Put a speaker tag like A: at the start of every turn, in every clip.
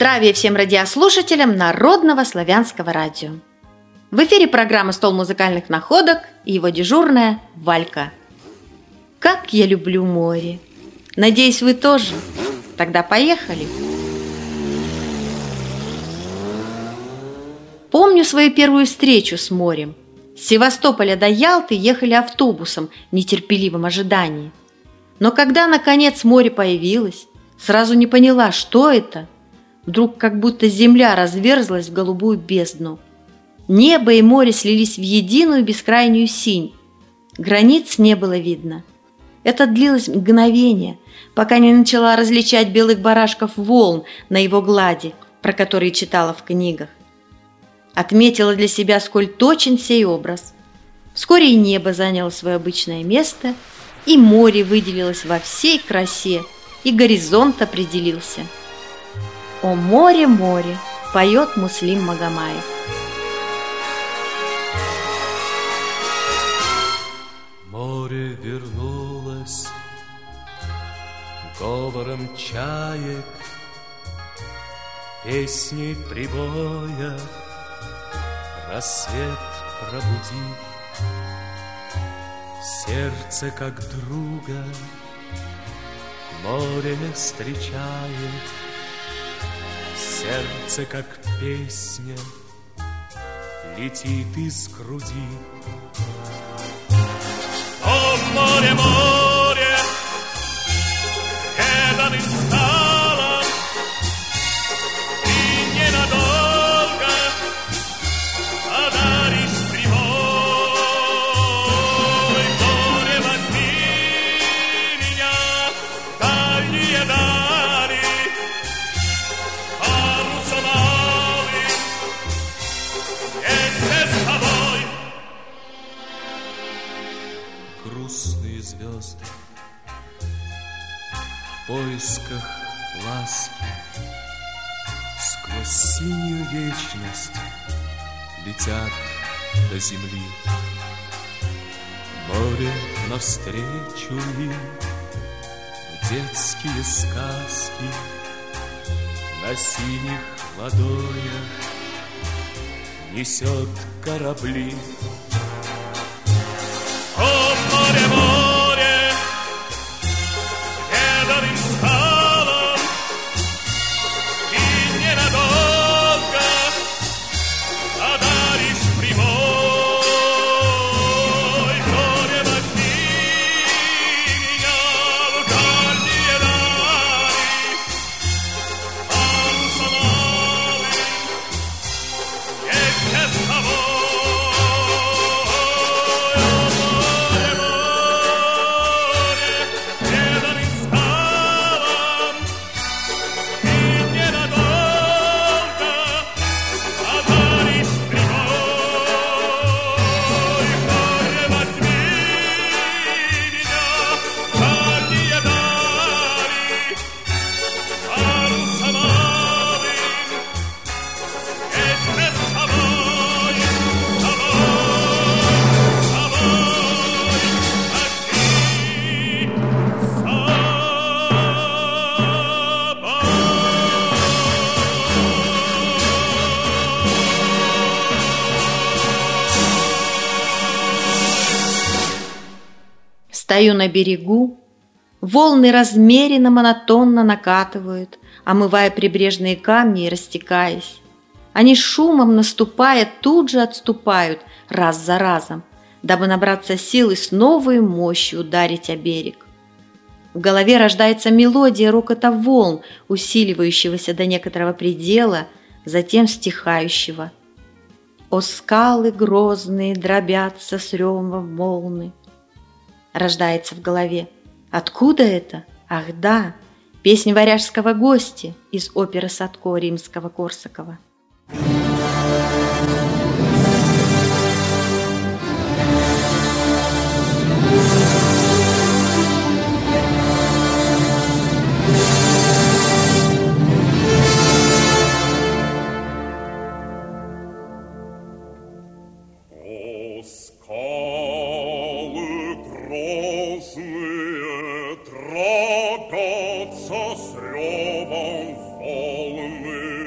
A: Здравия всем радиослушателям Народного славянского радио. В эфире программа «Стол музыкальных находок» и его дежурная Валька. Как я люблю море! Надеюсь, вы тоже. Тогда поехали! Помню свою первую встречу с морем. С Севастополя до Ялты ехали автобусом в нетерпеливом ожидании. Но когда, наконец, море появилось, сразу не поняла, что это. Вдруг как будто земля разверзлась в голубую бездну. Небо и море слились в единую бескрайнюю синь. Границ не было видно. Это длилось мгновение, пока не начала различать белых барашков волн на его глади, про которые читала в книгах. Отметила для себя, сколь точен сей образ. Вскоре и небо заняло свое обычное место, и море выделилось во всей красе, и горизонт определился. «О море, море!» – поет Муслим Магомаев.
B: Море вернулось говором чаек, песней прибоя, рассвет пробуди. Сердце как друга море встречает, сердце, как песня, летит из груди. О, море, море, преданным стало, и ненадолго одаришь прибой. Море, возьми меня в дальние дали, грустные звезды в поисках ласки сквозь синюю вечность летят до земли. Море навстречу им в детские сказки на синих ладонях несет корабли. О, море, море, преданным стало, и ненадолго одаришь прибой. Море, возьми меня в дальние дали, парусом алым вместе с тобой.
A: Стою на берегу, волны размеренно, монотонно накатывают, омывая прибрежные камни и растекаясь. Они шумом наступая тут же отступают раз за разом, дабы набраться сил и с новой мощью ударить о берег. В голове рождается мелодия рокота волн, усиливающегося до некоторого предела, затем стихающего. О скалы грозные дробятся с ревом волны. Рождается в голове. Откуда это? Ах да, песнь варяжского гостя из оперы Садко Римского-Корсакова.
C: Грозные дробятся с ревом волны.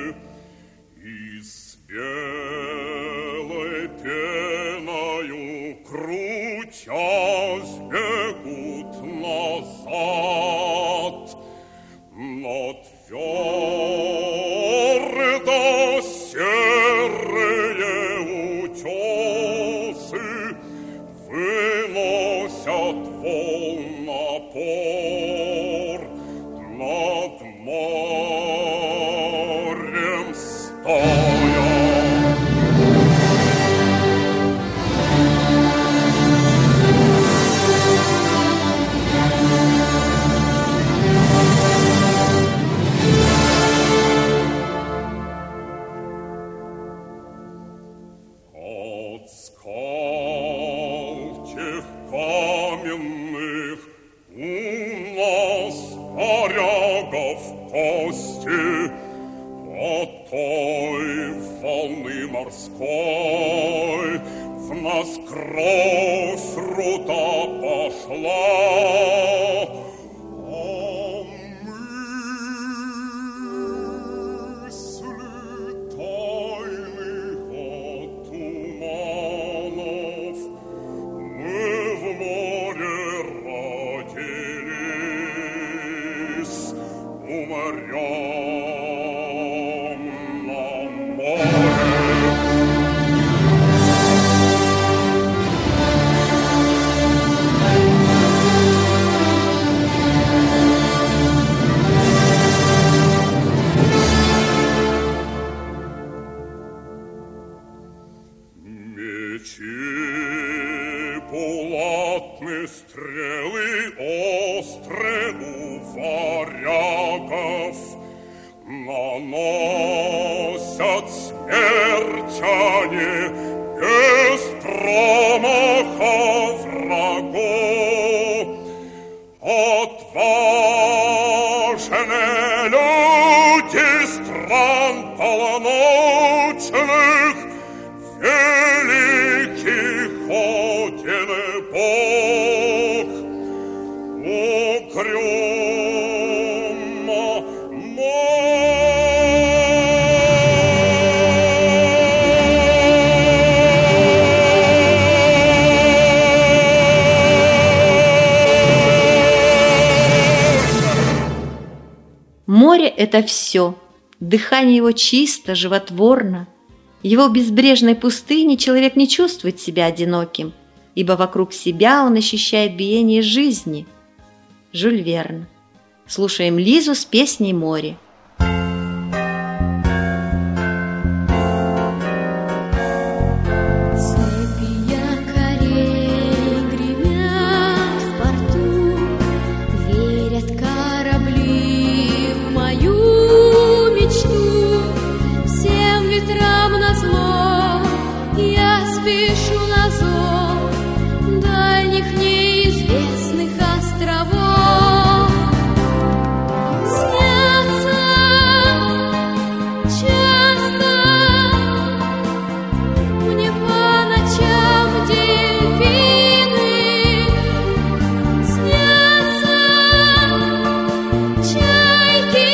B: людской в нас кровь рута пошла, а мысли тайных туманов мы в море родились, умрем на море. Мечи булатны, стрелы остры у варягов наносят смерть они без промаха врагу. Отважные люди стран полночных, великий один Бог, угрюмо
A: Море – это все. Дыхание его чисто, животворно. В его безбрежной пустыне человек не чувствует себя одиноким, ибо вокруг себя он ощущает биение жизни. Жюль Верн. Слушаем Лизу с песней «Море».
C: Спешу на зов дальних неизвестных островов. Снятся часто мне по ночам дельфины, снятся чайки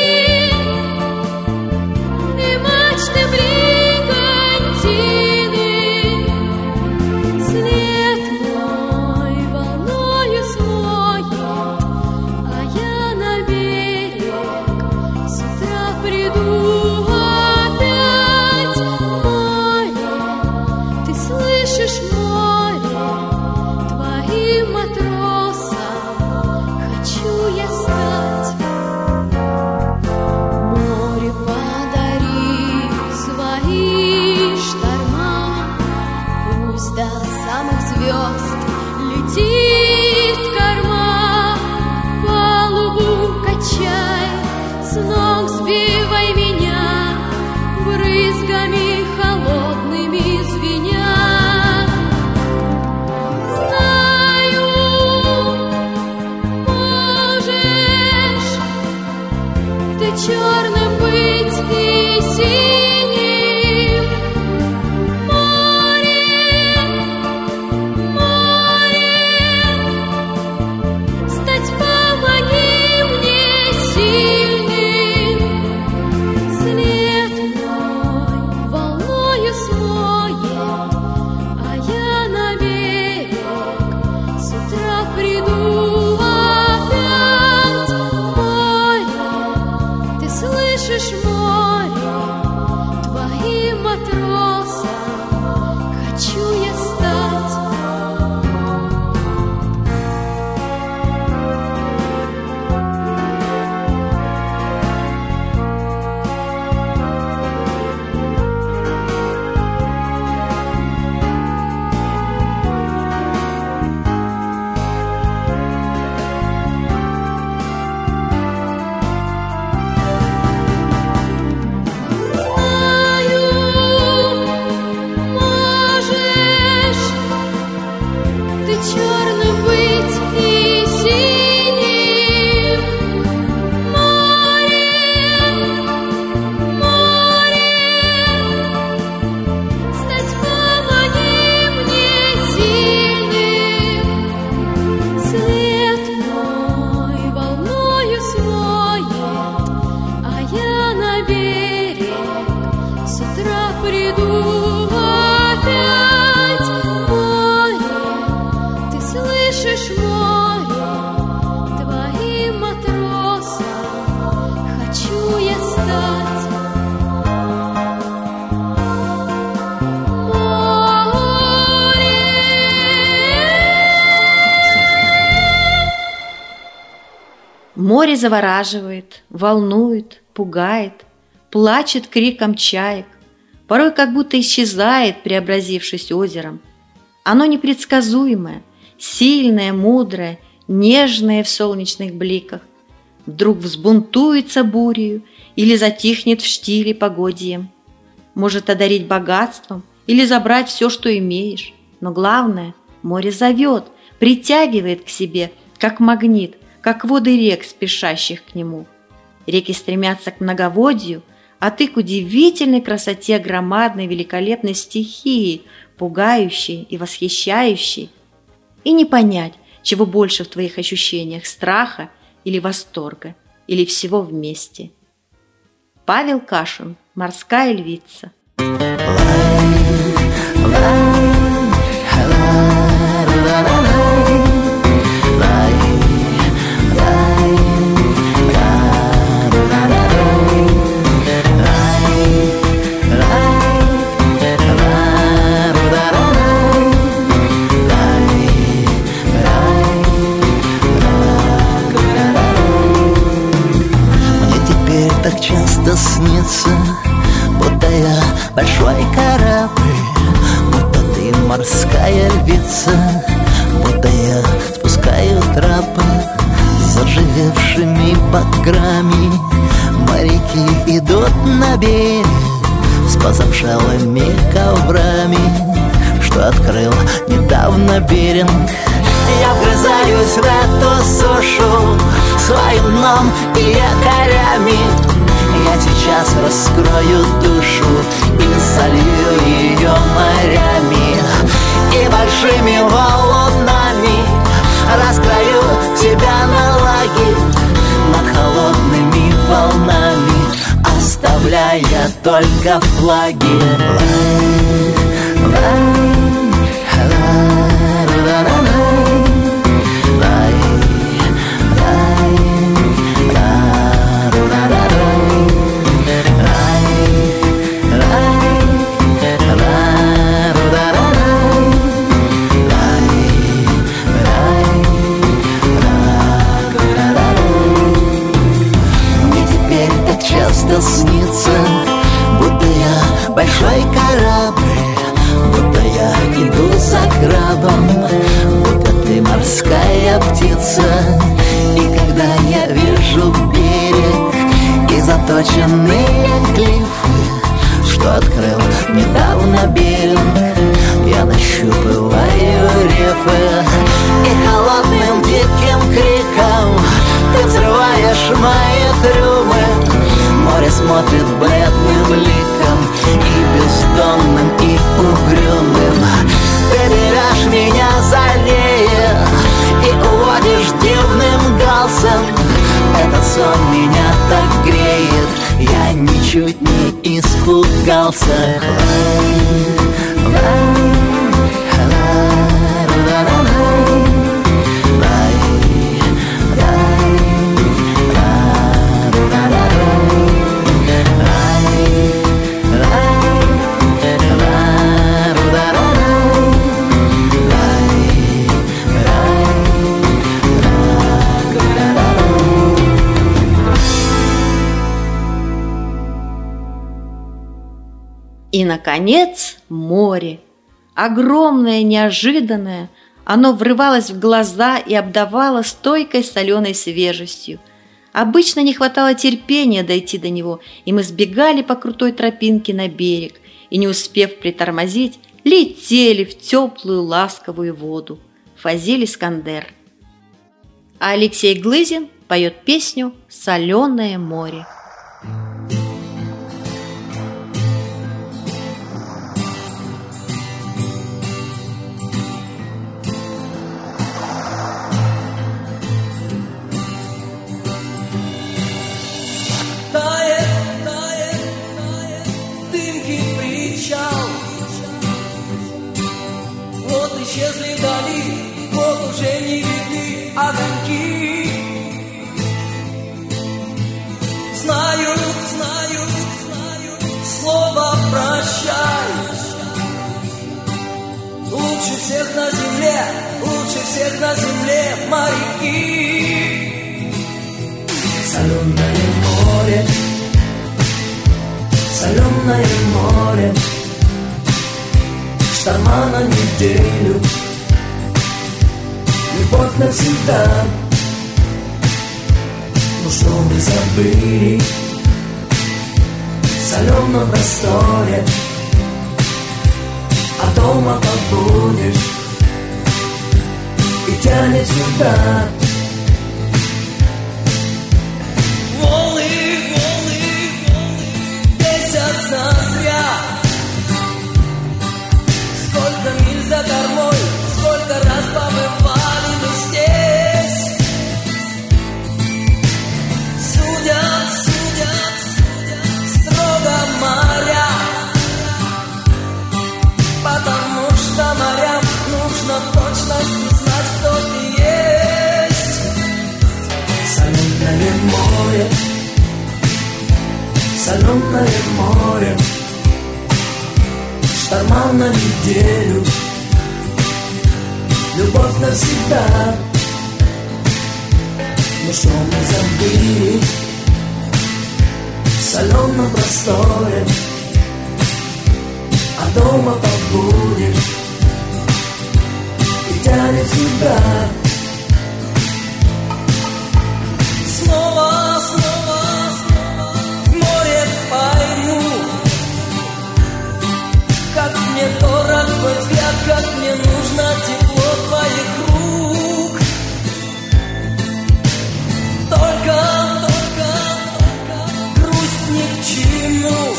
C: и мачты бригантины.
A: Море завораживает, волнует, пугает, плачет криком чаек, порой как будто исчезает, преобразившись озером. Оно непредсказуемое, сильное, мудрое, нежное в солнечных бликах. Вдруг взбунтуется бурею или затихнет в штиле погодьем. Может одарить богатством или забрать все, что имеешь. Но главное, море зовет, притягивает к себе, как магнит, как воды рек, спешащих к нему. Реки стремятся к многоводью, а ты к удивительной красоте громадной великолепной стихии, пугающей и восхищающей. И не понять, чего больше в твоих ощущениях – страха или восторга, или всего вместе. Павел Кашин, «Морская львица».
D: Так часто снится, будто я большой корабль, будто ты морская львица, будто я спускаю трапы с заживевшими баграми. Моряки идут на берег с позамшелыми коврами, что открыл недавно беринг. Я вгрызаюсь в эту сушу своим дном и якорями. Я сейчас раскрою душу и солью ее морями, и большими валунами раскрою тебя на лаги над холодными волнами, оставляя только флаги. Часто снится, будто я большой корабль, будто я иду за крабом, будто ты морская птица. И когда я вижу берег и заточенные клиффы, что открыл недавно беринг, я нащупываю рифы, и холодным диким криком ты взрываешь мои трюмы. Море смотрит бледным ликом, и бездонным, и угрюмым. Ты берешь меня за лея и уводишь дивным галсом. Этот сон меня так греет, я ничуть не испугался.
A: И, наконец, море. Огромное, неожиданное, оно врывалось в глаза и обдавало стойкой соленой свежестью. Обычно не хватало терпения дойти до него, и мы сбегали по крутой тропинке на берег, и, не успев притормозить, летели в теплую ласковую воду. Фазиль Искандер. А Алексей Глызин поет песню «Соленое море».
E: Исчезли вдали, вот уже не видны огоньки. Знаю, слово прощай. Лучше всех на земле моряки. Соленое море, соленое море, шторма на неделю, любовь навсегда. Ну что мы забыли в соленом просторе, а дома побудешь и тянет сюда. Волны, волны, волны бесятся зря. Сколько миль за кормой, сколько раз побывали мы здесь. Судят, судят, судят строго моря, потому что морям нужно в точности знать, кто ты есть. Соленое море, соленое море, шторма на неделю, любовь навсегда. Ну что мы забыли в соленом просторе, а дома побудешь и тянет сюда. Снова, снова, снова в море пойму, как мне дорог твой взгляд, как мне нужно тепло твоих рук. Только грусть ни к чему.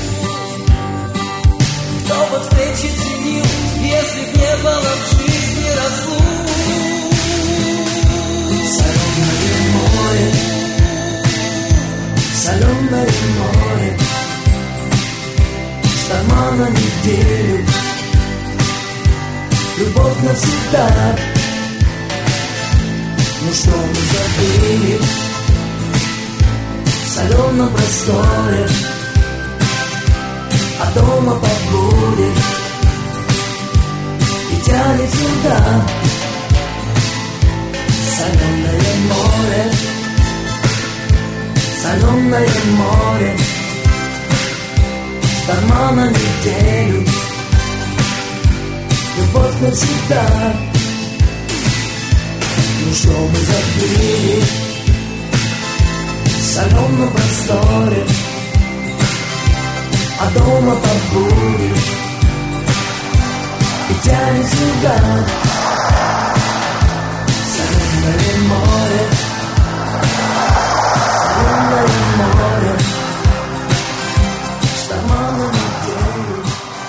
E: Кто бы встречи ценил, если б не было в жизни разлук. Соленое море, соленое море, шторма на неделю, любовь навсегда. Ну что мы забыли в соленом просторе, а дома побудешь и тянет сюда. Соленое море, соленое море, шторма на неделю, любовь навсегда. Ну что мы забыли в соленом просторе, а дома побудешь и тянет сюда. Соленое море, соленое море, шторма на неделю,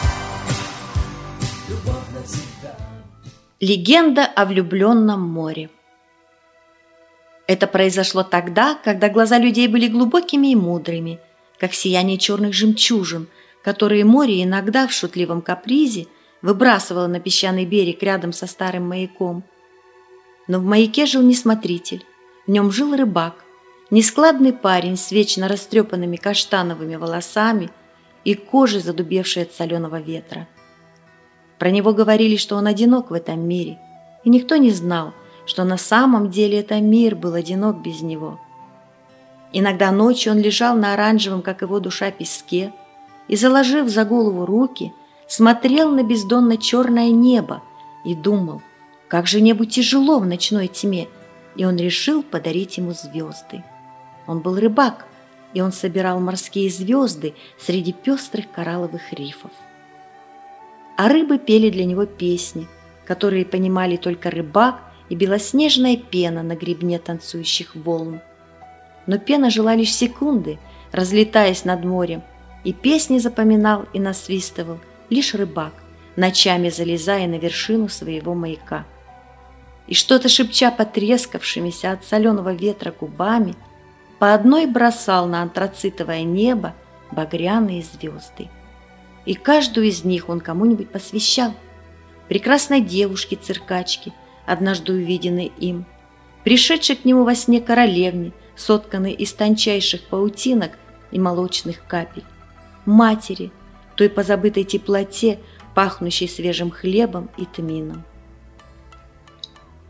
E: любовь навсегда.
A: Легенда о влюбленном море. Это произошло тогда, когда глаза людей были глубокими и мудрыми, как сияние черных жемчужин, которые море иногда в шутливом капризе выбрасывало на песчаный берег рядом со старым маяком. Но в маяке жил не смотритель, в нем жил рыбак, нескладный парень с вечно растрепанными каштановыми волосами и кожей, задубевшей от соленого ветра. Про него говорили, что он одинок в этом мире, и никто не знал, что на самом деле это мир был одинок без него. Иногда ночью он лежал на оранжевом, как его душа, песке и, заложив за голову руки, смотрел на бездонно-черное небо и думал, как же небу тяжело в ночной тьме, и он решил подарить ему звезды. Он был рыбак, и он собирал морские звезды среди пестрых коралловых рифов. А рыбы пели для него песни, которые понимали только рыбак и белоснежная пена на гребне танцующих волн. Но пена жила лишь секунды, разлетаясь над морем, и песни запоминал и насвистывал лишь рыбак, ночами залезая на вершину своего маяка. И что-то шепча потрескавшимися от соленого ветра губами, по одной бросал на антрацитовое небо багряные звезды. И каждую из них он кому-нибудь посвящал: прекрасной девушке-циркачке, однажды увиденной им, пришедшей к нему во сне королевне, сотканной из тончайших паутинок и молочных капель, матери, той позабытой теплоте, пахнущей свежим хлебом и тмином.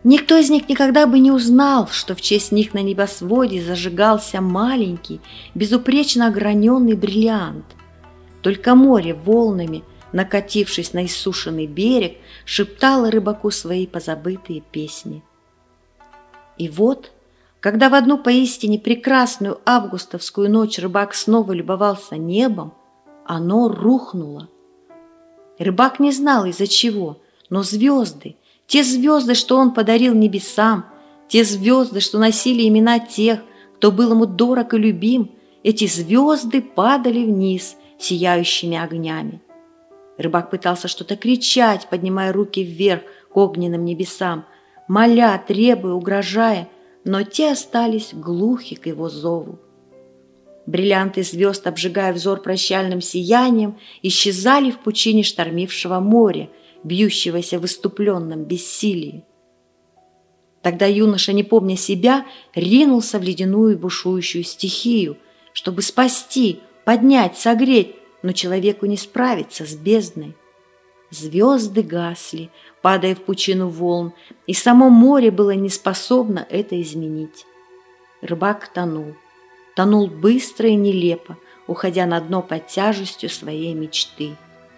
A: Никто из них никогда бы не узнал, что в честь них на небосводе зажигался маленький, безупречно ограненный бриллиант. Только море волнами, накатившись на иссушенный берег, шептало рыбаку свои позабытые песни. И вот, когда в одну поистине прекрасную августовскую ночь рыбак снова любовался небом, оно рухнуло. Рыбак не знал, из-за чего, но звезды, те звезды, что он подарил небесам, те звезды, что носили имена тех, кто был ему дорог и любим, эти звезды падали вниз сияющими огнями. Рыбак пытался что-то кричать, поднимая руки вверх к огненным небесам, моля, требуя, угрожая, но те остались глухи к его зову. Бриллианты звезд, обжигая взор прощальным сиянием, исчезали в пучине штормившего моря, бьющегося в исступленном бессилии. Тогда юноша, не помня себя, ринулся в ледяную бушующую стихию, чтобы спасти, поднять, согреть, но человеку не справиться с бездной. Звезды гасли, падая в пучину волн, и само море было не способно это изменить. Рыбак тонул быстро и нелепо, уходя на дно под тяжестью своей мечты.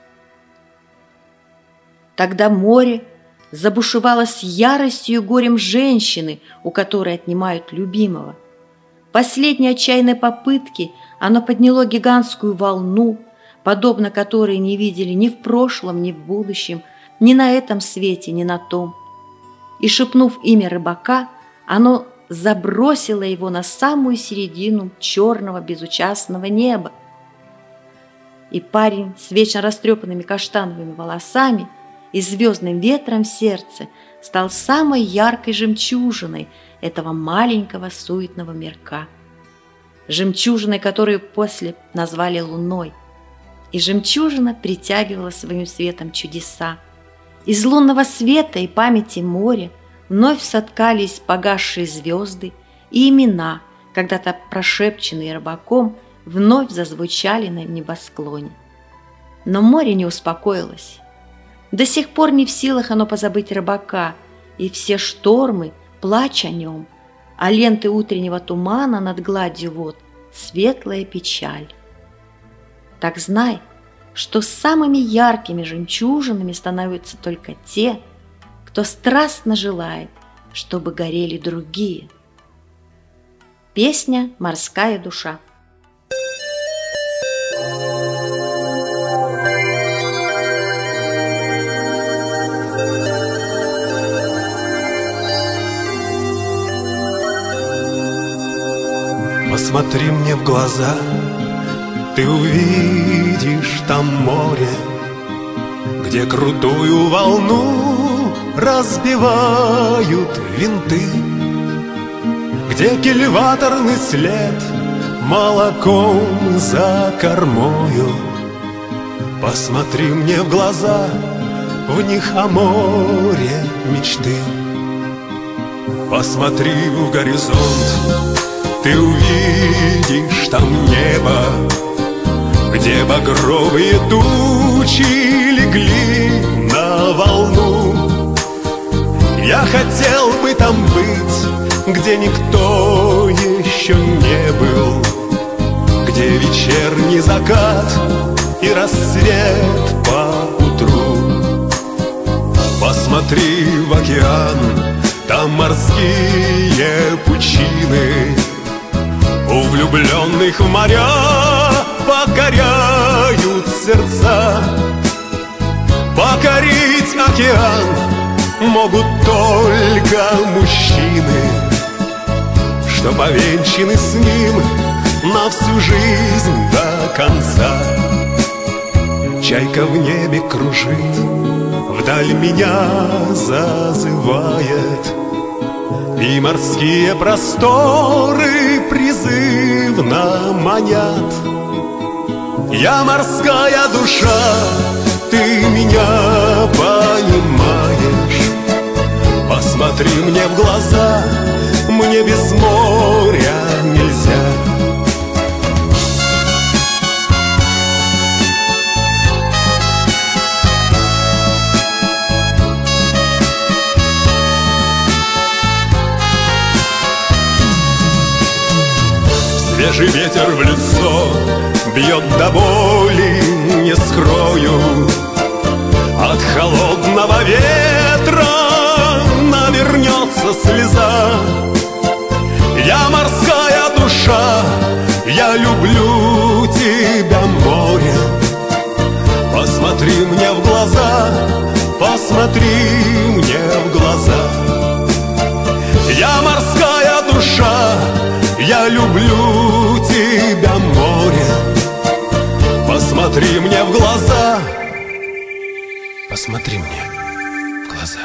A: Тогда море забушевало с яростью и горем женщины, у которой отнимают любимого. В последней отчаянной попытке оно подняло гигантскую волну, подобно которой не видели ни в прошлом, ни в будущем, ни на этом свете, ни на том. И, шепнув имя рыбака, оно забросило его на самую середину черного безучастного неба. И парень с вечно растрепанными каштановыми волосами и звездным ветром в сердце стал самой яркой жемчужиной этого маленького суетного мирка. Жемчужиной, которую после назвали луной. И жемчужина притягивала своим светом чудеса. Из лунного света и памяти моря вновь соткались погасшие звезды, и имена, когда-то прошепченные рыбаком, вновь зазвучали на небосклоне. Но море не успокоилось. До сих пор не в силах оно позабыть рыбака, и все штормы, плач о нем, а ленты утреннего тумана над гладью вод — светлая печаль. Так знай, что самыми яркими жемчужинами становятся только те, кто страстно желает, чтобы горели другие. Песня «Морская душа».
F: Посмотри мне в глаза, ты увидишь там море, где крутую волну разбивают винты, где кильваторный след молоком за кормою. Посмотри мне в глаза, в них о море мечты. Посмотри в горизонт, ты увидишь там небо, где багровые тучи легли на волну. Я хотел бы там быть, где никто еще не был, где вечерний закат и рассвет поутру. Посмотри в океан, там морские пучины, у влюбленных в моря покоряют сердца. Покорить океан могут только мужчины, что повенчаны с ним на всю жизнь до конца. Чайка в небе кружит, вдаль меня зазывает, и морские просторы призывно манят. Я морская душа, ты меня понимаешь. Посмотри мне в глаза, мне без моря нельзя. свежий ветер в лицо бьет до боли, не скрою. От холодного ветра навернется слеза. Я морская душа, я люблю тебя, море. Посмотри мне в глаза, посмотри мне в глаза. Я морская душа, я люблю тебя, море. Посмотри мне в глаза, посмотри мне в глаза.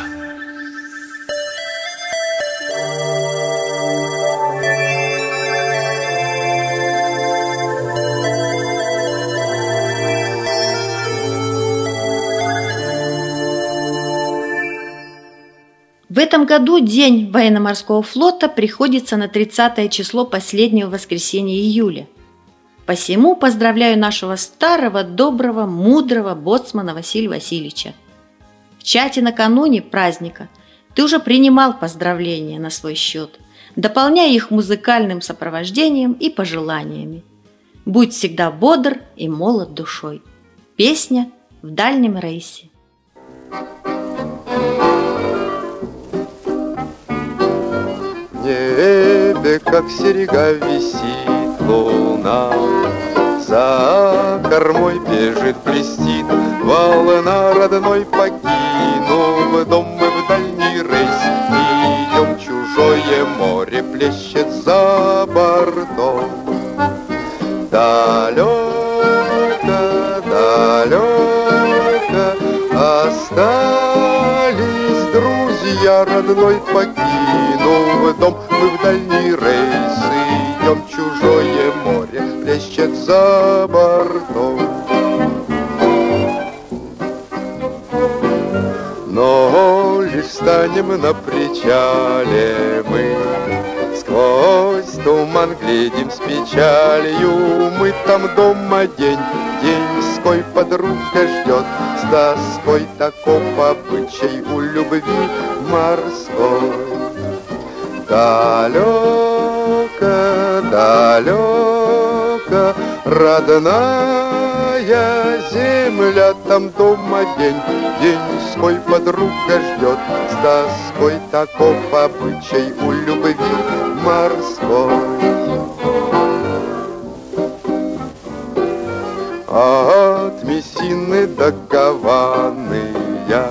A: В этом году День военно-морского флота приходится на 30 число последнего воскресенья июля. Посему поздравляю нашего старого, доброго, мудрого боцмана Василия Васильевича. В чате накануне праздника ты уже принимал поздравления на свой счет, дополняя их музыкальным сопровождением и пожеланиями. Будь всегда бодр и молод душой. Песня «В дальнем рейсе».
G: В небе, как серега, висит луна, за кормой бежит, блестит волна родной. Покинув дом мы в дальний рейс идем, чужое море плещет за бортом. Далеко, далеко остались друзья родной. Покинув дом мы в дальний рейс идем, чужое море плещет за бортом. Но лишь станем на причале мы, сквозь туман глядим с печалью. Мы там дома день, деньской подруга ждет, с тоской таков обычай у любви морской. Далеко, далеко родная земля, там дома день, деньской подруга ждет, с тоской таков обычай у любви морской. От Мессины до Гаваны я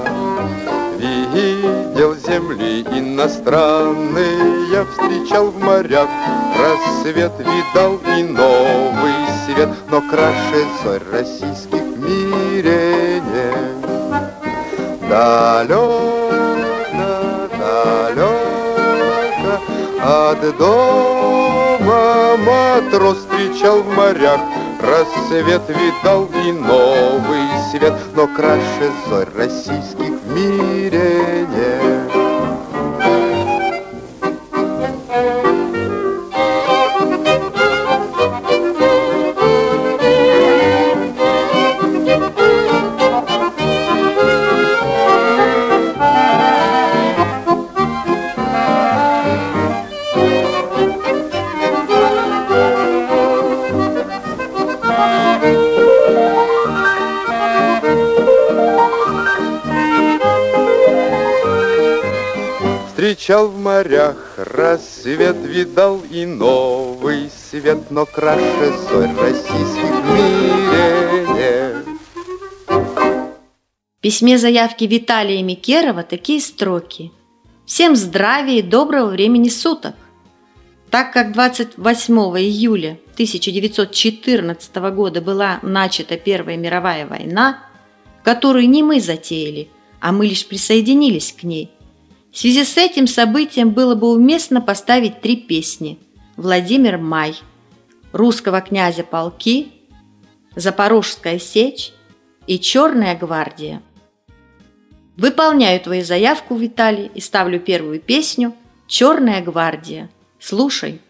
G: видел земли иностранные, я встречал в морях рассвет, видал и новый свет, но краше зорь российских в мире нет. Далеко, далеко от дома матрос встречал в морях рассвет, видал и новый свет, но краше зорь российских в мире нет. Встречал в морях рассвет, видал и новый свет, но краше зорь российских в мире нет.
A: В письме заявки Виталия Микерова такие строки: «Всем здравия и доброго времени суток! Так как 28 июля 1914 года была начата Первая мировая война, которую не мы затеяли, а мы лишь присоединились к ней, в связи с этим событием было бы уместно поставить 3 песни: «Владимир Май», «Русского князя полки», «Запорожская сечь» и «Черная гвардия». Выполняю твою заявку, Виталий, и ставлю первую песню «Черная гвардия». Слушай.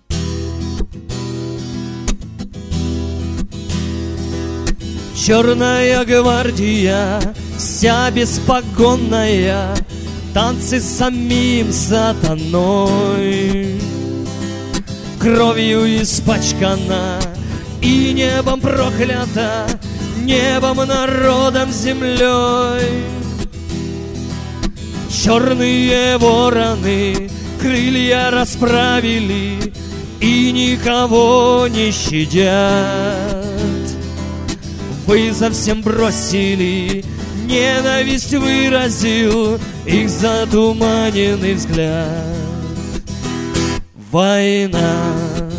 H: Черная гвардия, вся беспогонная, танцы с самим сатаной. кровью испачкана и небом проклята, небом, народом, землей. Черные вороны крылья расправили и никого не щадят. Вызов всем бросили, ненависть выразил их затуманенный взгляд. Война,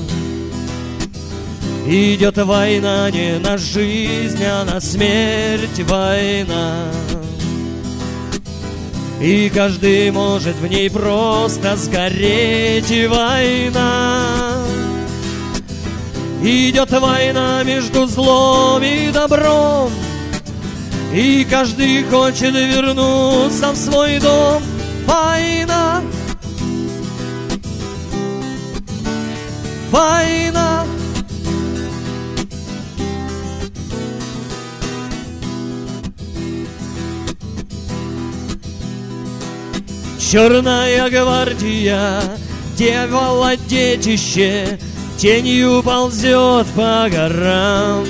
H: идет война не на жизнь, а на смерть война. И каждый может в ней просто сгореть. И война, идет война между злом и добром, и каждый хочет вернуться в свой дом. Война, война. Черная гвардия, дьявола детище, тенью ползет по горам.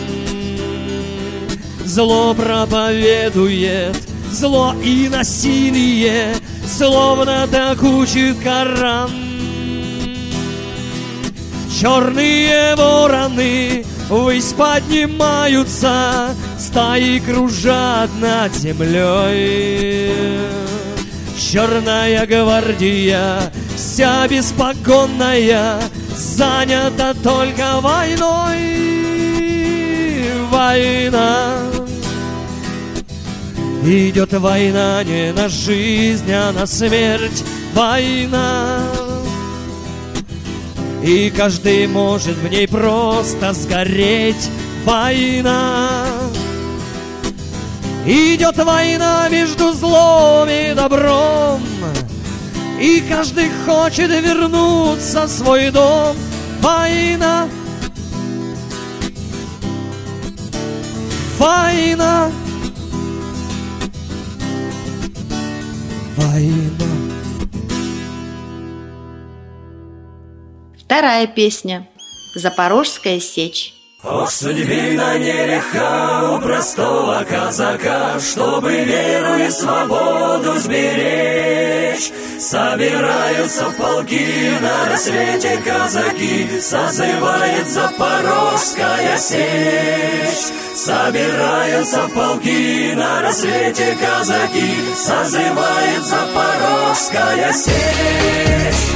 H: Зло проповедует, зло и насилие, словно докучит Коран. Черные вороны ввысь поднимаются, стаи кружат над землей. Черная гвардия, вся беспогонная, занята только войной. Война, идет война не на жизнь, а на смерть. Война, и каждый может в ней просто сгореть. Война, идет война между злом и добром, и каждый хочет вернуться в свой дом. Война, война, война.
A: Вторая песня. Запорожская сечь.
E: Ох, судьбина нелегка у простого казака, чтобы веру и свободу сберечь. Собираются в полки на рассвете казаки, созывает Запорожская сечь. Собираются в полки на рассвете казаки, созывает Запорожская сечь.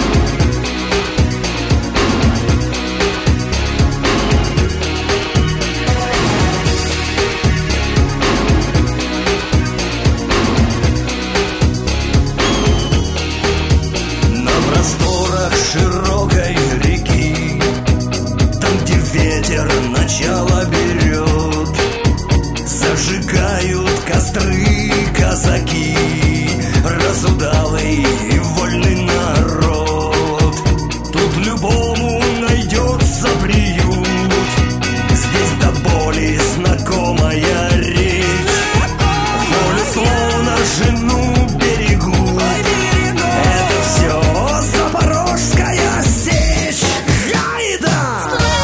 I: Широкой реки, там, где ветер начало берет, зажигают костры казаки, разудалый и вольный народ. Тут любому найдется приют, здесь до боли знакомая речь. Волю словно жену берегут, это все Запорожская сечь. Гайда!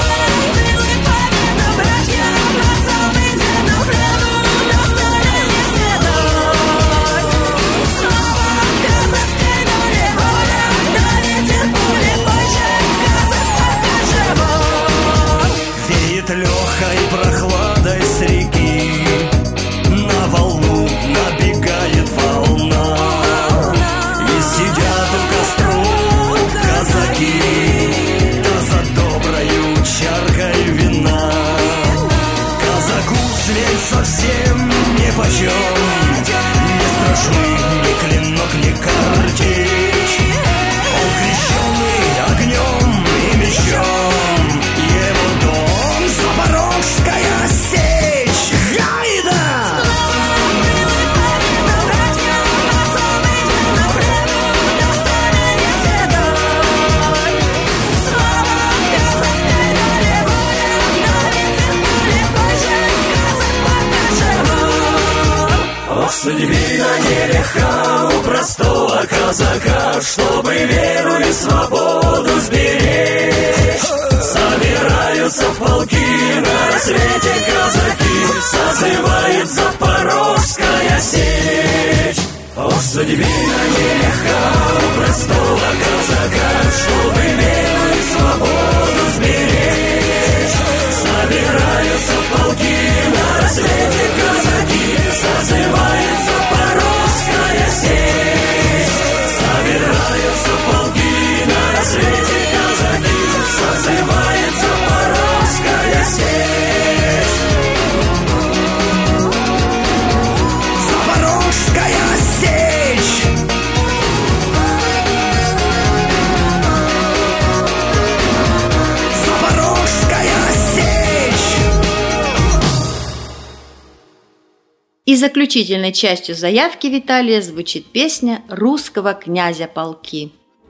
I: Веет легкой прохладой с реки, на волну набегает волна, и сидят у костров казаки, да за доброю чаркой вина. Казаку свет совсем нипочем, не страшны ни клинок, ни картечь. Он крещеный огнем и мечом, его дом Запорожская сечь. Гайда!
E: Ох, судьбина
I: судьбина нелегка у простого казака, чтобы веру и свободу сберечь. Собираются в полки на рассвете казаки, созывает Запорожская сечь. О, судьбина нелегка у простого казака, чтобы веру и свободу сберечь. Собираются в полки на рассвете казаки, созывает Запорожская сечь. Собираются в полки на рассвете казаки, созывает Запорожская сечь. Запорожская сечь. Запорожская сечь.
A: И заключительной частью заявки Виталия звучит песня русского князя полки.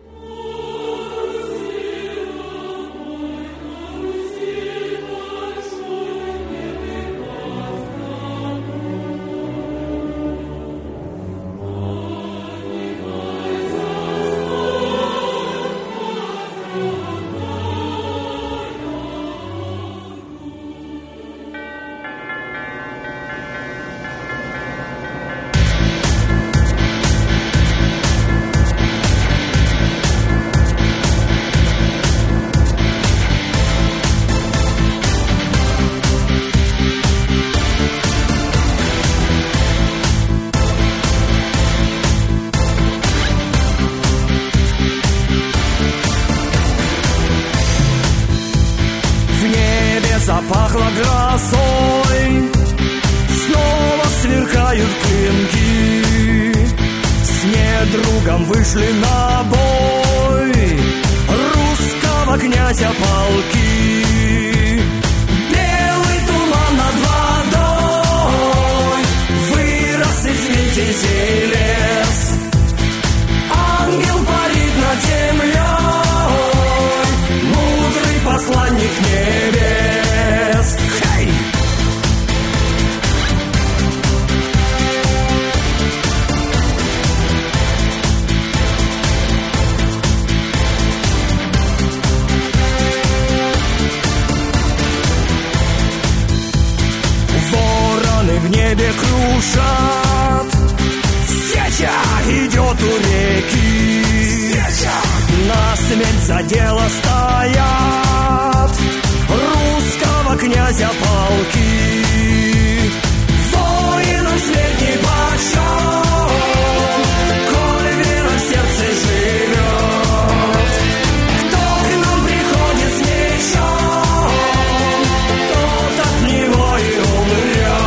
I: Запахло грозой, снова сверкают клинки. С недругом вышли на бой русского князя полки. Белый туман над водой, вырос из витязей лес. Ангел парит над землей, мудрый посланник небес. В небе кружат, сеча идет у реки, сеча. На смерть за дело стоят русского князя полки. Воинам смерть нипочем, коль вера в сердце живет. Кто к нам приходит с мечом, тот от него и умрет.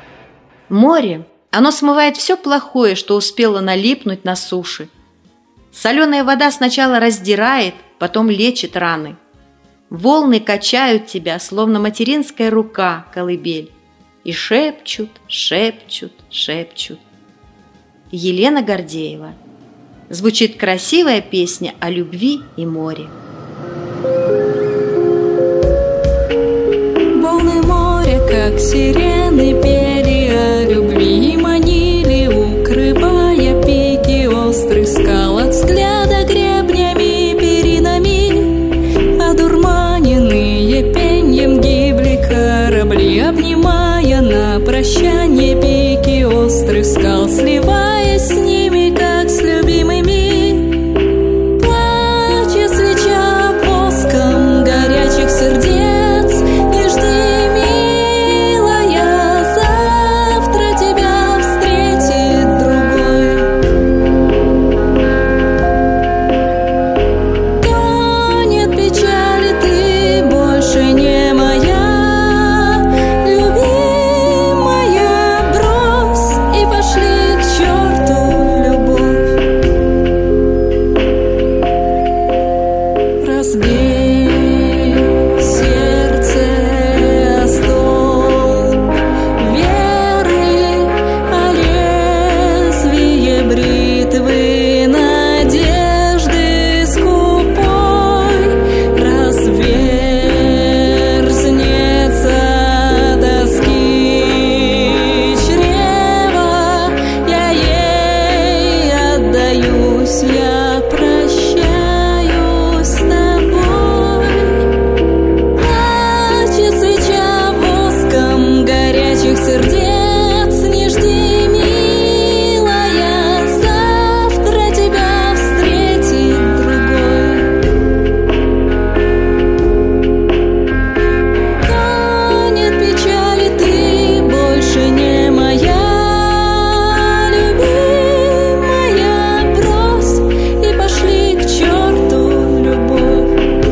A: Море, оно смывает все плохое, что успело налипнуть на суше. Соленая вода сначала раздирает, потом лечит раны. Волны качают тебя, словно материнская рука, колыбель, и шепчут, шепчут, шепчут. Елена Гордеева. Звучит красивая песня о любви и море.
C: Волны моря, как сирены, пели о любви и манили, укрывая пики острых скал от взгляда гребнями и перинами. Одурманенные пеньем гибли корабли, обнимая на прощание пики острых скал, сливаясь с ними, как с любимыми. Плачет свеча воском горячих сердец, не жди, милая, завтра тебя встретит другой. Тонет печали, ты больше не моя, любимая, брось и пошли к черту любовь. Разбей сердце о столб веры, о лезвие бритвы надежды скупой. Разверзнется доски чрева, я ей отдаюсь, я прощаюсь с тобой. Плачет свеча воском горячих сердец, не жди, милая, завтра тебя встретит другой. Тонет печали, ты больше не моя, любимая, брось и пошли к черту любовь.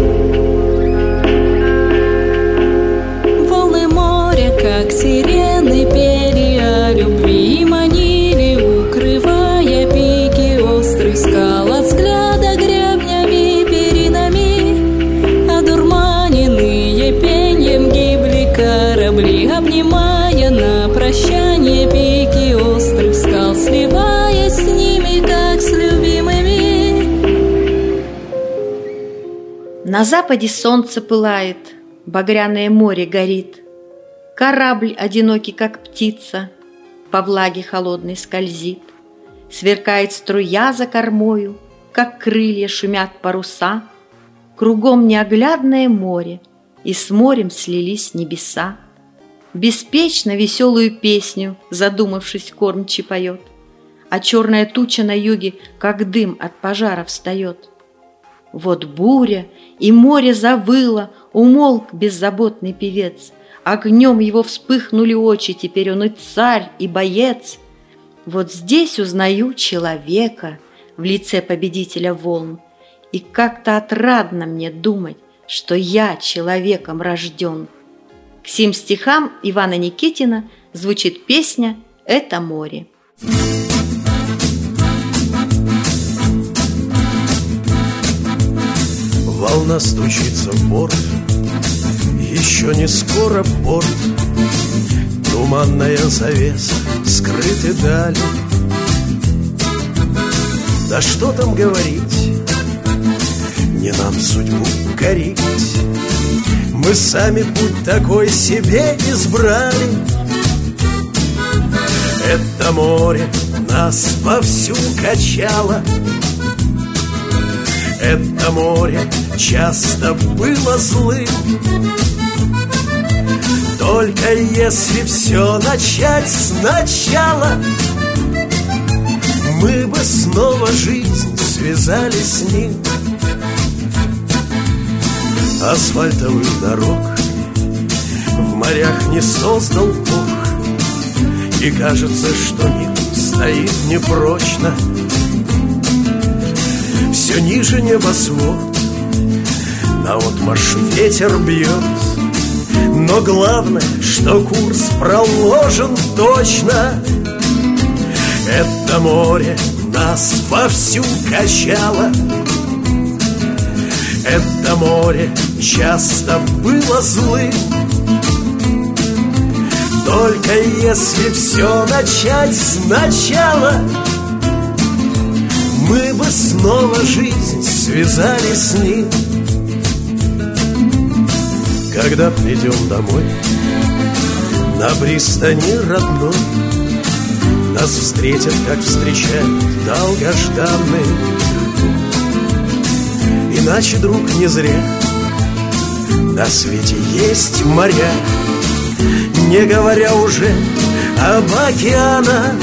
C: Волны моря, как сирены, пели о любви и манили, укрывая пики острых скал от взгляда гребнями и перинами. Одурманенные пеньем гибли корабли, обнимая на прощание пики острых скал, сливаясь с ними, как с любимыми.
A: На западе солнце пылает, багряное море горит. Корабль, одинокий, как птица, по влаге холодной скользит. Сверкает струя за кормою, как крылья шумят паруса. Кругом неоглядное море, и с морем слились небеса. Беспечно веселую песню, задумавшись, кормчий поет, а черная туча на юге, как дым от пожара, встает. Вот буря, и море завыло, умолк беззаботный певец. Огнем его вспыхнули очи, теперь он и царь, и боец. Вот здесь узнаю человека в лице победителя волн, и как-то отрадно мне думать, что я человеком рожден. К сим стихам Ивана Никитина звучит песня «Это море».
J: Волна стучится в борт, еще не скоро порт. Туманная завеса, скрыты дали. Да что там говорить, не нам судьбу корить. Мы сами путь такой себе избрали. Это море нас вовсю качало. Это море часто было злым. Только если все начать сначала, мы бы снова жизнь связали с ним. Асфальтовых дорог в морях не создал Бог, и кажется, что мир стоит непрочно. Все ниже небосвод, наотмашь ветер бьет. Но главное, что курс проложен точно. Это море нас вовсю качало. Это море часто было злым, только если все начать сначала, мы бы снова жизнь связали с ним. Когда придем домой, на пристани родной, нас встретят, как встречают долгожданные. Иначе, друг, не зря на свете есть моря, не говоря уже об океанах.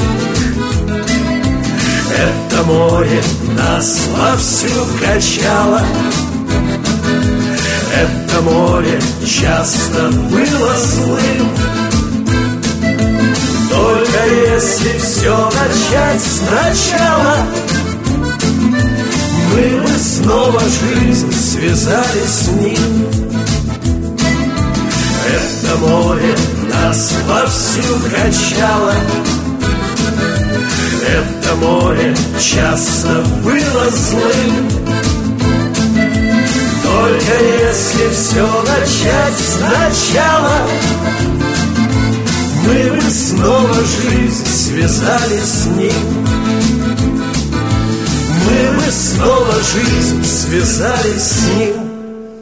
J: Это море нас вовсю качало. Это море часто было злым, только если все начать сначала, мы бы снова жизнь связали с ним. Это море нас вовсю качало. Это море часто было злым, только если все начать сначала, мы бы снова жизнь связали с ним. Мы бы снова жизнь связали с ним.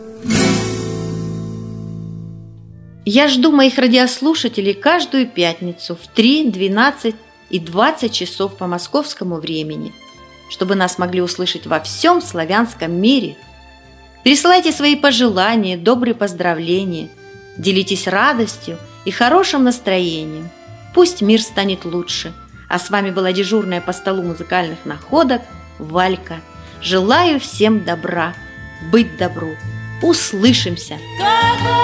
A: Я жду моих радиослушателей каждую пятницу в 3, 12 и 20 часов по московскому времени, чтобы нас могли услышать во всем славянском мире. Присылайте свои пожелания, добрые поздравления, делитесь радостью и хорошим настроением. Пусть мир станет лучше. А с вами была дежурная по столу музыкальных находок Валька. Желаю всем добра, быть добру. Услышимся!